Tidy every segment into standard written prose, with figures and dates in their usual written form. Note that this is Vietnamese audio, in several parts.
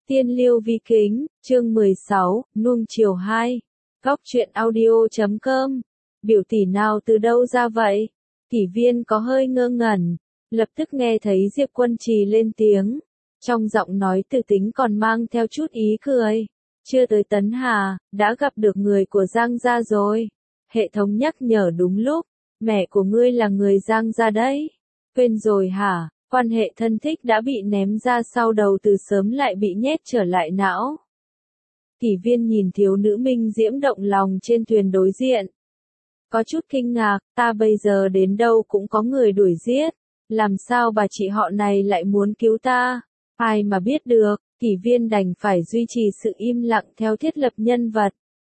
Tiên Liêu Vi Kính, chương 16, nuông chiều 2. Góc truyện audio.com. Biểu tỷ nào từ đâu ra vậy? Kỷ Viên có hơi ngơ ngẩn, lập tức nghe thấy Diệp Quân Trì lên tiếng. Trong giọng nói từ tính còn mang theo chút ý cười. Chưa tới Tấn Hà, đã gặp được người của Giang gia rồi. Hệ thống nhắc nhở đúng lúc, mẹ của ngươi là người Giang gia đấy. Quên rồi hả? Quan hệ thân thích đã bị ném ra sau đầu từ sớm lại bị nhét trở lại não. Kỷ Viên nhìn thiếu nữ minh diễm động lòng trên thuyền đối diện. Có chút kinh ngạc, ta bây giờ đến đâu cũng có người đuổi giết. Làm sao bà chị họ này lại muốn cứu ta? Ai mà biết được, Kỷ Viên đành phải duy trì sự im lặng theo thiết lập nhân vật.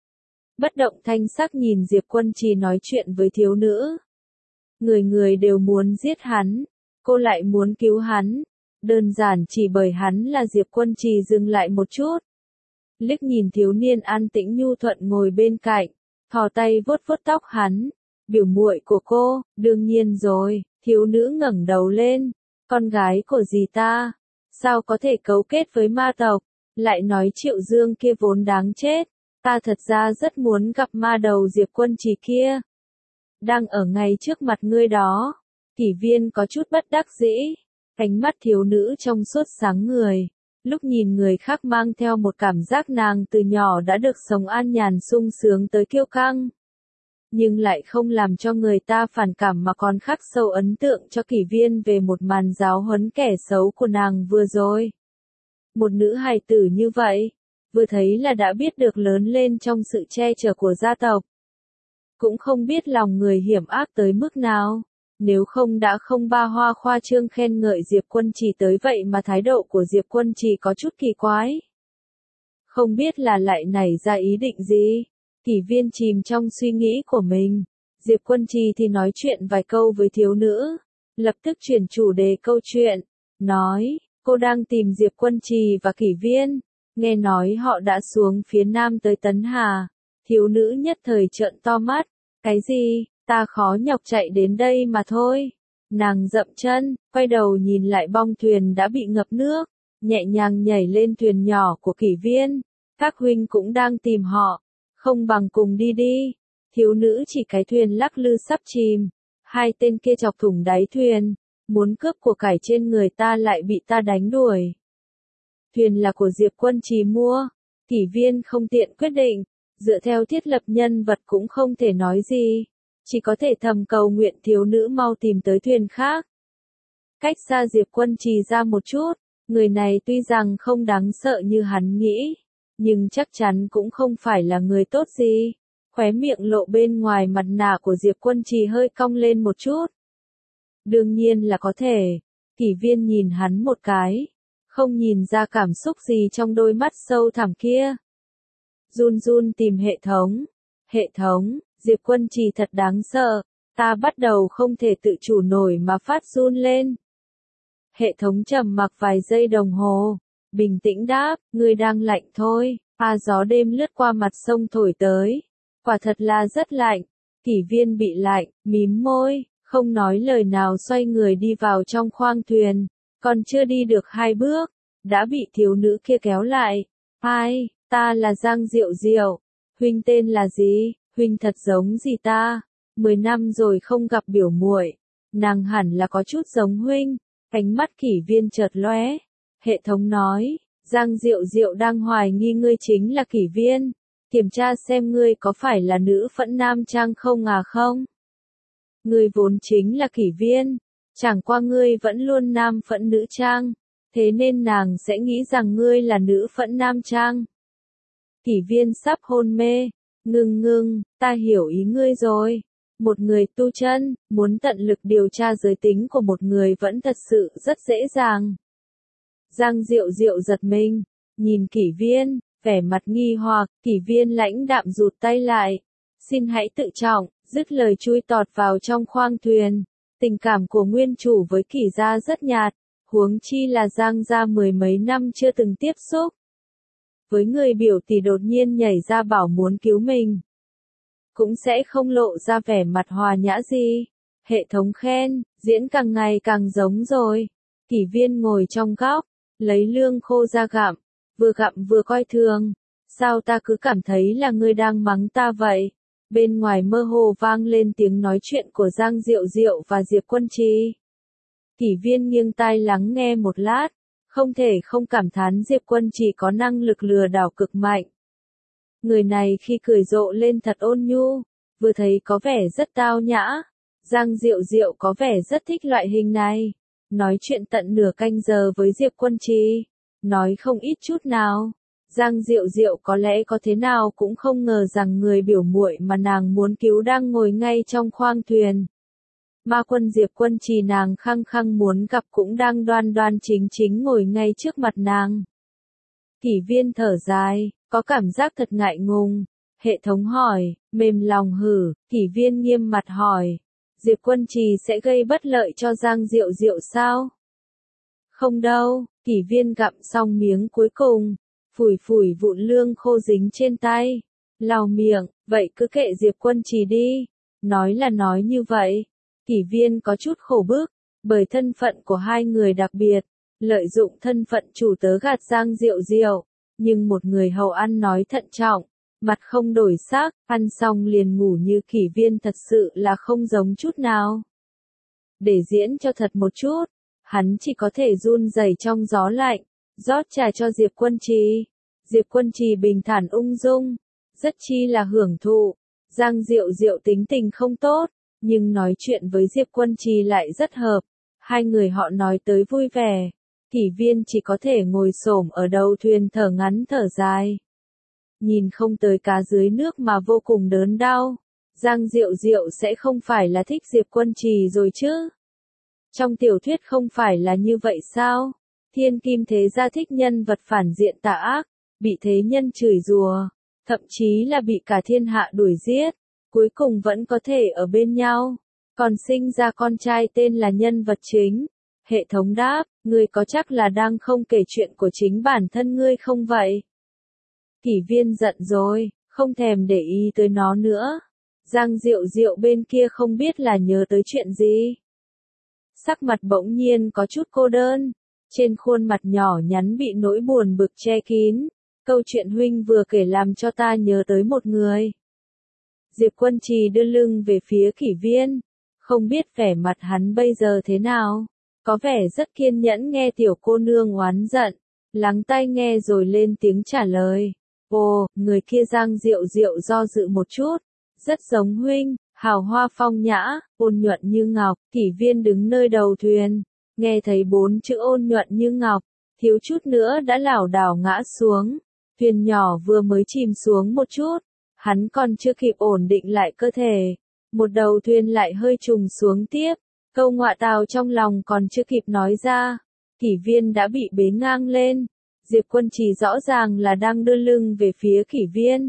Bất động thanh sắc nhìn Diệp Quân Trì nói chuyện với thiếu nữ. Người người đều muốn giết hắn. Cô lại muốn cứu hắn, đơn giản chỉ bởi hắn là Diệp Quân Trì. Dừng lại một chút. Liếc nhìn thiếu niên an tĩnh nhu thuận ngồi bên cạnh, thò tay vuốt vuốt tóc hắn. Biểu muội của cô, đương nhiên rồi. Thiếu nữ ngẩng đầu lên. Con gái của dì ta, sao có thể cấu kết với ma tộc, lại nói Triệu Dương kia vốn đáng chết. Ta thật ra rất muốn gặp ma đầu Diệp Quân Trì kia. Đang ở ngay trước mặt ngươi đó. Kỷ Viên có chút bất đắc dĩ, ánh mắt thiếu nữ trong suốt sáng người, lúc nhìn người khác mang theo một cảm giác nàng từ nhỏ đã được sống an nhàn sung sướng tới kiêu căng. Nhưng lại không làm cho người ta phản cảm mà còn khắc sâu ấn tượng cho Kỷ Viên về một màn giáo huấn kẻ xấu của nàng vừa rồi. Một nữ hài tử như vậy, vừa thấy là đã biết được lớn lên trong sự che chở của gia tộc. Cũng không biết lòng người hiểm ác tới mức nào. Nếu không đã không ba hoa khoa trương khen ngợi Diệp Quân Trì tới vậy mà thái độ của Diệp Quân Trì có chút kỳ quái. Không biết là lại nảy ra ý định gì. Kỷ Viên chìm trong suy nghĩ của mình. Diệp Quân Trì thì nói chuyện vài câu với thiếu nữ. Lập tức chuyển chủ đề câu chuyện. Nói, cô đang tìm Diệp Quân Trì và Kỷ Viên. Nghe nói họ đã xuống phía nam tới Tấn Hà. Thiếu nữ nhất thời trợn to mắt. Cái gì? Ta khó nhọc chạy đến đây mà thôi. Nàng dậm chân, quay đầu nhìn lại bong thuyền đã bị ngập nước, nhẹ nhàng nhảy lên thuyền nhỏ của Kỷ Viên. Các huynh cũng đang tìm họ, không bằng cùng đi đi. Thiếu nữ chỉ cái thuyền lắc lư sắp chìm. Hai tên kia chọc thủng đáy thuyền, muốn cướp của cải trên người ta lại bị ta đánh đuổi. Thuyền là của Diệp Quân Trì mua. Kỷ Viên không tiện quyết định, dựa theo thiết lập nhân vật cũng không thể nói gì. Chỉ có thể thầm cầu nguyện thiếu nữ mau tìm tới thuyền khác. Cách xa Diệp Quân Trì ra một chút, người này tuy rằng không đáng sợ như hắn nghĩ, nhưng chắc chắn cũng không phải là người tốt gì. Khóe miệng lộ bên ngoài mặt nạ của Diệp Quân Trì hơi cong lên một chút. Đương nhiên là có thể. Kỷ Viên nhìn hắn một cái, không nhìn ra cảm xúc gì trong đôi mắt sâu thẳm kia. Run run tìm hệ thống. Hệ thống. Diệp Quân Trì thật đáng sợ, ta bắt đầu không thể tự chủ nổi mà phát run lên. Hệ thống trầm mặc vài giây đồng hồ, bình tĩnh đáp, ngươi đang lạnh thôi, gió đêm lướt qua mặt sông thổi tới, quả thật là rất lạnh. Kỷ Viên bị lạnh, mím môi, không nói lời nào xoay người đi vào trong khoang thuyền, còn chưa đi được 2 bước, đã bị thiếu nữ kia kéo lại. Ai, ta là Giang Diệu Diệu, huynh tên là gì? Huynh thật giống gì ta? 10 năm rồi không gặp biểu muội, nàng hẳn là có chút giống huynh. Ánh mắt Kỷ Viên chợt lóe. Hệ thống nói, Giang Diệu Diệu đang hoài nghi ngươi chính là Kỷ Viên. Kiểm tra xem ngươi có phải là nữ phẫn nam trang không không? Ngươi vốn chính là Kỷ Viên, chẳng qua ngươi vẫn luôn nam phẫn nữ trang, thế nên nàng sẽ nghĩ rằng ngươi là nữ phẫn nam trang. Kỷ Viên sắp hôn mê. Ngưng, ta hiểu ý ngươi rồi. Một người tu chân, muốn tận lực điều tra giới tính của một người vẫn thật sự rất dễ dàng. Giang Diệu Diệu giật mình, nhìn Kỷ Viên, vẻ mặt nghi hoặc. Kỷ Viên lãnh đạm rụt tay lại. Xin hãy tự trọng, dứt lời chui tọt vào trong khoang thuyền. Tình cảm của nguyên chủ với Kỷ gia rất nhạt, huống chi là Giang gia 10 mấy năm chưa từng tiếp xúc. Với người biểu tỷ đột nhiên nhảy ra bảo muốn cứu mình, cũng sẽ không lộ ra vẻ mặt hòa nhã gì. Hệ thống khen, diễn càng ngày càng giống rồi. Kỷ Viên ngồi trong góc, lấy lương khô ra gặm, vừa gặm vừa coi thường. Sao ta cứ cảm thấy là ngươi đang mắng ta vậy? Bên ngoài mơ hồ vang lên tiếng nói chuyện của Giang Diệu Diệu và Diệp Quân Trì. Kỷ Viên nghiêng tai lắng nghe một lát, không thể không cảm thán Diệp Quân Trì có năng lực lừa đảo cực mạnh. Người này khi cười rộ lên thật ôn nhu, vừa thấy có vẻ rất tao nhã. Giang Diệu Diệu có vẻ rất thích loại hình này. Nói chuyện tận nửa canh giờ với Diệp Quân Trì, nói không ít chút nào. Giang Diệu Diệu có lẽ có thế nào cũng không ngờ rằng người biểu muội mà nàng muốn cứu đang ngồi ngay trong khoang thuyền. Ma quân Diệp Quân Trì nàng khăng khăng muốn gặp cũng đang đoan đoan chính chính ngồi ngay trước mặt nàng. Kỷ Viên thở dài, có cảm giác thật ngại ngùng. Hệ thống hỏi, mềm lòng hử, Kỷ Viên nghiêm mặt hỏi. Diệp Quân Trì sẽ gây bất lợi cho Giang Diệu Diệu sao? Không đâu, Kỷ Viên gặm xong miếng cuối cùng, phủi phủi vụn lương khô dính trên tay, lau miệng, vậy cứ kệ Diệp Quân Trì đi. Nói là nói như vậy, Kỷ Viên có chút khổ bức, bởi thân phận của hai người đặc biệt, lợi dụng thân phận chủ tớ gạt Giang Diệu Diệu, nhưng một người hầu ăn nói thận trọng, mặt không đổi sắc, ăn xong liền ngủ như Kỷ Viên thật sự là không giống chút nào. Để diễn cho thật một chút, hắn chỉ có thể run rẩy trong gió lạnh, rót trà cho Diệp Quân Trì. Diệp Quân Trì bình thản ung dung, rất chi là hưởng thụ. Giang Diệu Diệu tính tình không tốt, nhưng nói chuyện với Diệp Quân Trì lại rất hợp. Hai người họ nói tới vui vẻ. Kỷ Viên chỉ có thể ngồi xổm ở đầu thuyền thở ngắn thở dài. Nhìn không tới cá dưới nước mà vô cùng đớn đau. Giang Diệu Diệu sẽ không phải là thích Diệp Quân Trì rồi chứ? Trong tiểu thuyết không phải là như vậy sao? Thiên kim thế gia thích nhân vật phản diện tà ác, bị thế nhân chửi rủa, thậm chí là bị cả thiên hạ đuổi giết, cuối cùng vẫn có thể ở bên nhau, còn sinh ra con trai tên là nhân vật chính. Hệ thống đáp, ngươi có chắc là đang không kể chuyện của chính bản thân ngươi không vậy? Kỷ Viên giận rồi, không thèm để ý tới nó nữa. Giang Diệu Diệu bên kia không biết là nhớ tới chuyện gì. Sắc mặt bỗng nhiên có chút cô đơn, trên khuôn mặt nhỏ nhắn bị nỗi buồn bực che kín. Câu chuyện huynh vừa kể làm cho ta nhớ tới một người. Diệp Quân Trì đưa lưng về phía Kỷ Viên, không biết vẻ mặt hắn bây giờ thế nào. Có vẻ rất kiên nhẫn nghe tiểu cô nương oán giận, lắng tai nghe rồi lên tiếng trả lời. Ồ, người kia Giang Diệu Diệu do dự một chút, rất giống huynh, hào hoa phong nhã, ôn nhuận như ngọc. Kỷ Viên đứng nơi đầu thuyền, nghe thấy 4 chữ ôn nhuận như ngọc, thiếu chút nữa đã lảo đảo ngã xuống. Thuyền nhỏ vừa mới chìm xuống một chút, hắn còn chưa kịp ổn định lại cơ thể, một đầu thuyền lại hơi trùng xuống tiếp. Câu ngọa tào trong lòng còn chưa kịp nói ra, Kỷ Viên đã bị bế ngang lên. Diệp Quân Trì rõ ràng là đang đưa lưng về phía Kỷ Viên,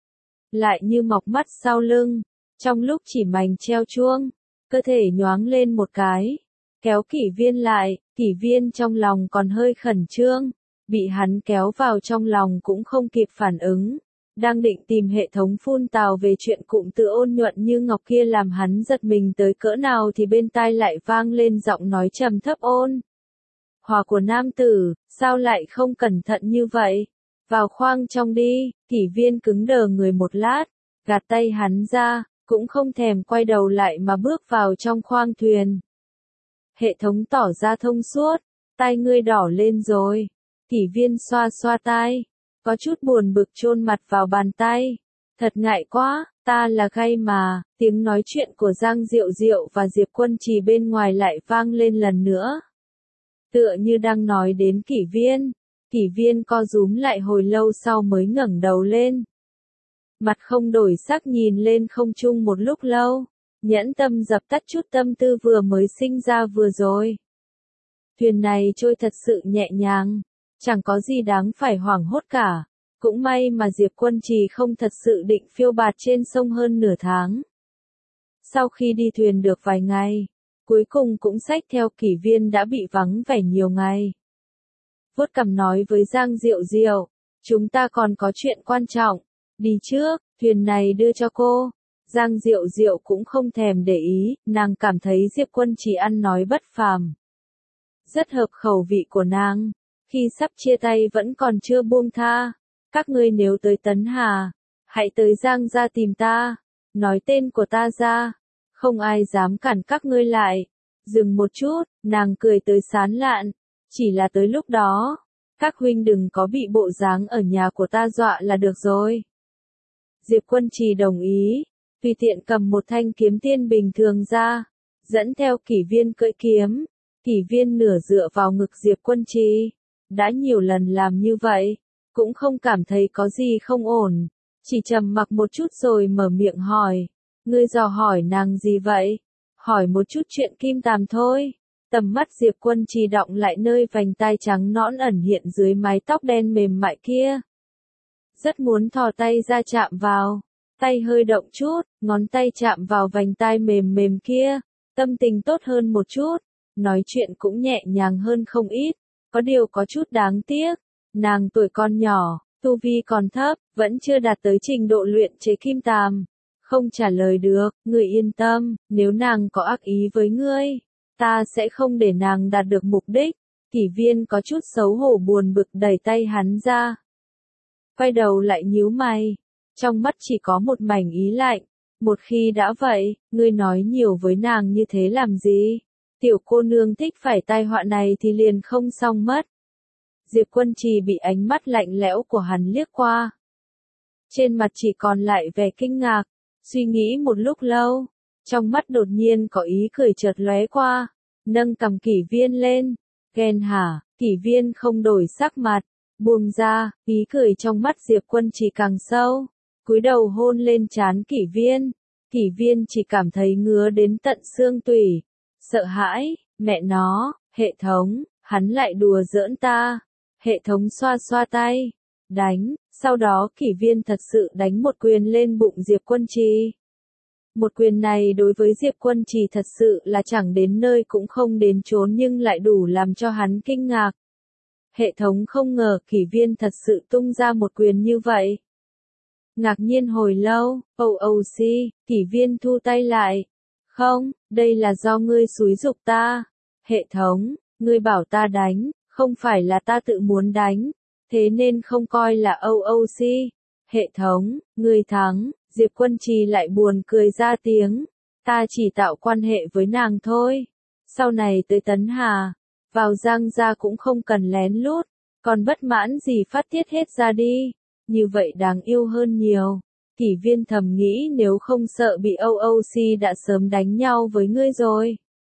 lại như mọc mắt sau lưng. Trong lúc chỉ mảnh treo chuông, cơ thể nhoáng lên một cái, kéo Kỷ Viên lại. Kỷ Viên trong lòng còn hơi khẩn trương, bị hắn kéo vào trong lòng cũng không kịp phản ứng. Đang định tìm hệ thống phun tào về chuyện cụm từ ôn nhuận như ngọc kia làm hắn giật mình tới cỡ nào thì bên tai lại vang lên giọng nói trầm thấp ôn hòa của nam tử, sao lại không cẩn thận như vậy? Vào khoang trong đi. Kỷ Viên cứng đờ người một lát, gạt tay hắn ra, cũng không thèm quay đầu lại mà bước vào trong khoang thuyền. Hệ thống tỏ ra thông suốt, tai ngươi đỏ lên rồi. Kỷ Viên xoa xoa tai, có chút buồn bực chôn mặt vào bàn tay. Thật ngại quá, ta là gay mà. Tiếng nói chuyện của Giang Diệu Diệu và Diệp Quân Trì bên ngoài lại vang lên lần nữa. Tựa như đang nói đến Kỷ Viên. Kỷ Viên co rúm lại hồi lâu sau mới ngẩng đầu lên. Mặt không đổi sắc nhìn lên không trung một lúc lâu, nhẫn tâm dập tắt chút tâm tư vừa mới sinh ra vừa rồi. Thuyền này trôi thật sự nhẹ nhàng, chẳng có gì đáng phải hoảng hốt cả. Cũng may mà Diệp Quân Trì không thật sự định phiêu bạt trên sông hơn nửa tháng. Sau khi đi thuyền được vài ngày, cuối cùng cũng xách theo Kỷ Viên đã bị vắng vẻ nhiều ngày. Vuốt cằm nói với Giang Diệu Diệu, chúng ta còn có chuyện quan trọng, đi trước, thuyền này đưa cho cô. Giang Diệu Diệu cũng không thèm để ý, nàng cảm thấy Diệp Quân Trì ăn nói bất phàm, rất hợp khẩu vị của nàng. Khi sắp chia tay vẫn còn chưa buông tha. Các ngươi nếu tới Tấn Hà, hãy tới Giang gia tìm ta, nói tên của ta ra, không ai dám cản các ngươi lại. Dừng một chút, nàng cười tới sán lạn, chỉ là tới lúc đó, các huynh đừng có bị bộ dáng ở nhà của ta dọa là được rồi. Diệp Quân Trì đồng ý, tùy tiện cầm một thanh kiếm tiên bình thường ra, dẫn theo Kỷ Viên cưỡi kiếm. Kỷ Viên nửa dựa vào ngực Diệp Quân Trì, đã nhiều lần làm như vậy, cũng không cảm thấy có gì không ổn, chỉ trầm mặc một chút rồi mở miệng hỏi, ngươi dò hỏi nàng gì vậy? Hỏi một chút chuyện Kim Tàm thôi. Tầm mắt Diệp Quân Trì đọng lại nơi vành tai trắng nõn ẩn hiện dưới mái tóc đen mềm mại kia. Rất muốn thò tay ra chạm vào, tay hơi động chút, ngón tay chạm vào vành tai mềm mềm kia, tâm tình tốt hơn một chút, nói chuyện cũng nhẹ nhàng hơn không ít, có điều có chút đáng tiếc, nàng tuổi còn nhỏ, tu vi còn thấp, vẫn chưa đạt tới trình độ luyện chế kim tàm. Không trả lời được, ngươi yên tâm, nếu nàng có ác ý với ngươi, ta sẽ không để nàng đạt được mục đích. Kỷ Viên có chút xấu hổ buồn bực đẩy tay hắn ra. Quay đầu lại nhíu mày, trong mắt chỉ có một mảnh ý lạnh. Một khi đã vậy, ngươi nói nhiều với nàng như thế làm gì? Tiểu cô nương thích phải tai họa này thì liền không xong mất. Diệp Quân Trì bị ánh mắt lạnh lẽo của hắn liếc qua. Trên mặt chỉ còn lại vẻ kinh ngạc, suy nghĩ một lúc lâu, trong mắt đột nhiên có ý cười chợt lóe qua, nâng cằm Kỷ Viên lên. Ghen hả? Kỷ Viên không đổi sắc mặt, buông ra, ý cười trong mắt Diệp Quân Trì càng sâu, cúi đầu hôn lên trán Kỷ Viên. Kỷ Viên chỉ cảm thấy ngứa đến tận xương tủy, sợ hãi, mẹ nó, hệ thống, hắn lại đùa giỡn ta. Hệ thống xoa xoa tay, đánh, sau đó Kỷ Viên thật sự đánh một quyền lên bụng Diệp Quân Trì. Một quyền này đối với Diệp Quân Trì thật sự là chẳng đến nơi cũng không đến chốn nhưng lại đủ làm cho hắn kinh ngạc. Hệ thống không ngờ Kỷ Viên thật sự tung ra một quyền như vậy. Ngạc nhiên hồi lâu, OOC, Kỷ Viên thu tay lại. Không, đây là do ngươi xúi giục ta. Hệ thống, ngươi bảo ta đánh, không phải là ta tự muốn đánh, thế nên không coi là OOC. Hệ thống, ngươi thắng. Diệp Quân Trì lại buồn cười ra tiếng. Ta chỉ tạo quan hệ với nàng thôi. Sau này tới Tấn Hà, vào Giang gia cũng không cần lén lút, còn bất mãn gì phát tiết hết ra đi. Như vậy đáng yêu hơn nhiều. Kỷ Viên thầm nghĩ nếu không sợ bị OOC đã sớm đánh nhau với ngươi rồi.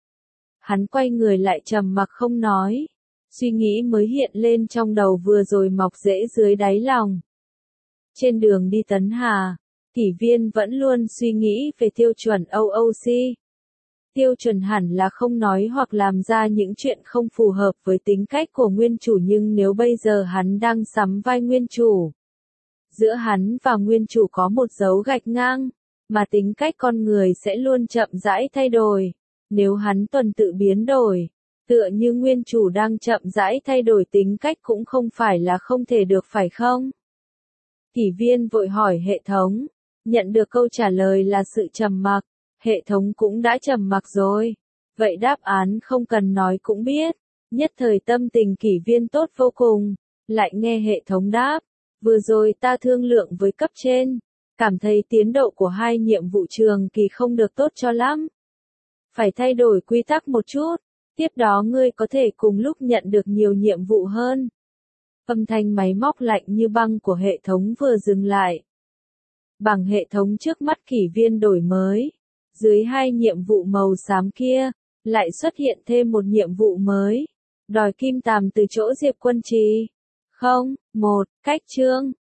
Hắn quay người lại trầm mặc không nói. Suy nghĩ mới hiện lên trong đầu vừa rồi mọc rễ dưới đáy lòng. Trên đường đi Tấn Hà, Kỷ Viên vẫn luôn suy nghĩ về tiêu chuẩn OOC. Tiêu chuẩn hẳn là không nói hoặc làm ra những chuyện không phù hợp với tính cách của nguyên chủ, nhưng nếu bây giờ hắn đang sắm vai nguyên chủ, giữa hắn và nguyên chủ có một dấu gạch ngang, mà tính cách con người sẽ luôn chậm rãi thay đổi. Nếu hắn tuần tự biến đổi, tựa như nguyên chủ đang chậm rãi thay đổi tính cách cũng không phải là không thể được phải không? Kỷ Viên vội hỏi hệ thống, nhận được câu trả lời là sự trầm mặc. Hệ thống cũng đã trầm mặc rồi. Vậy đáp án không cần nói cũng biết. Nhất thời tâm tình Kỷ Viên tốt vô cùng. Lại nghe hệ thống đáp. Vừa rồi ta thương lượng với cấp trên. Cảm thấy tiến độ của 2 nhiệm vụ trường kỳ không được tốt cho lắm. Phải thay đổi quy tắc một chút. Tiếp đó ngươi có thể cùng lúc nhận được nhiều nhiệm vụ hơn. Âm thanh máy móc lạnh như băng của hệ thống vừa dừng lại. Bảng hệ thống trước mắt Kỷ Viên đổi mới. Dưới 2 nhiệm vụ màu xám kia, lại xuất hiện thêm một nhiệm vụ mới. Đòi kim tàm từ chỗ Diệp Quân Trì. Không, cách chương.